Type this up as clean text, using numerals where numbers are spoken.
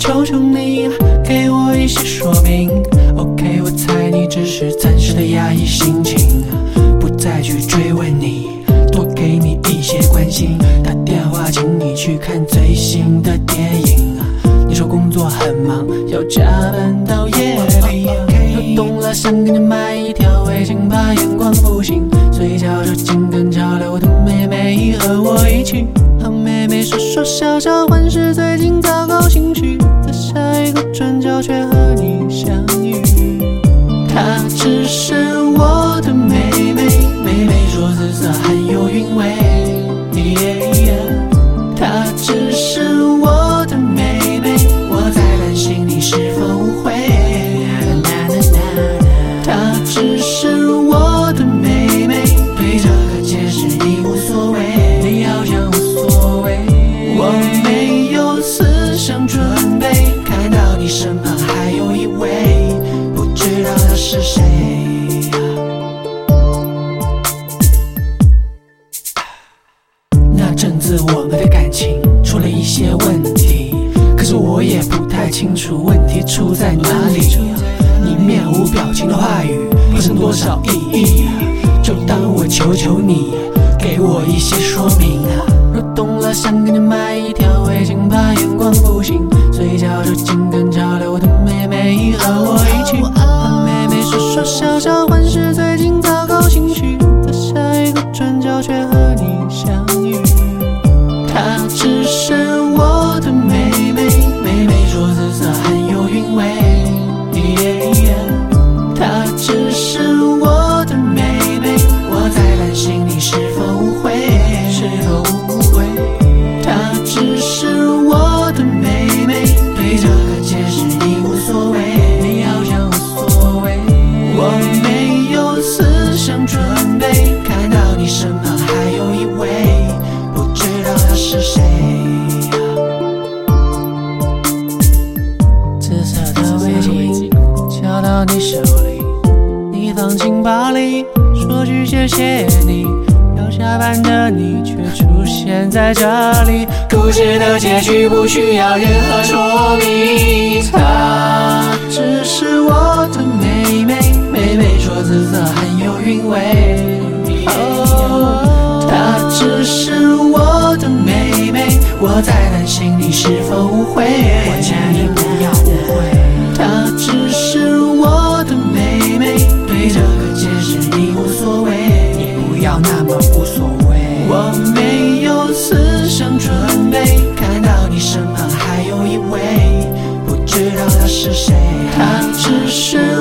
求求你给我一些说明。 OK， 我猜你只是暂时的压抑心情，不再去追问你，多给你一些关心。打电话请你去看最新的电影，你说工作很忙，要加班到夜里。又懂了，想给你买一条围巾，怕眼光不行，所以悄悄紧跟潮流的妹妹和我一起。和妹妹说说笑笑，换是最近糟糕情绪，在下一个转角却和你相遇。她只是我的妹妹，妹妹说紫色很有韵味。她只是我的妹妹，我在担心你是否误会。她只是我的妹妹，对这个解释已无所谓，你好像无所谓。我没有思想准备，看到你身旁还有一位，不知道他是谁。那阵子我们的感情出了一些问题，可是我也不太清楚问题出在哪里。你面无表情的话语有剩多少意义？就当我求求你给我一些说明。若懂了，想给你买一条围巾，怕眼光不行，所以悄悄紧跟潮流的妹妹和我一起。和妹妹说说笑笑，换是最近糟糕情绪，在下一个转角却和你相遇。她只是我的妹妹，妹妹说紫色很有韵味。她只是我的妹妹，我在担心你是否误会，是否误会。她只是我的妹妹，对这个解释已无所谓，你好像无所谓。我没有思想准备，看到你身旁还有一位，不知道他是谁。紫色的围巾交到你手里，你放进包里，说句谢谢你。要下班的你却出现在这里，故事的结局不需要任何说明。她只是我的妹妹，妹妹说紫色很有韵味。她只是我的妹妹，我在担心你是否误会，我请你不要误会。她只是我的妹妹，对这个解释已无所谓，你不要那么无所谓。我没有思想准备，看到你身旁还有一位，不知道他是谁。他只是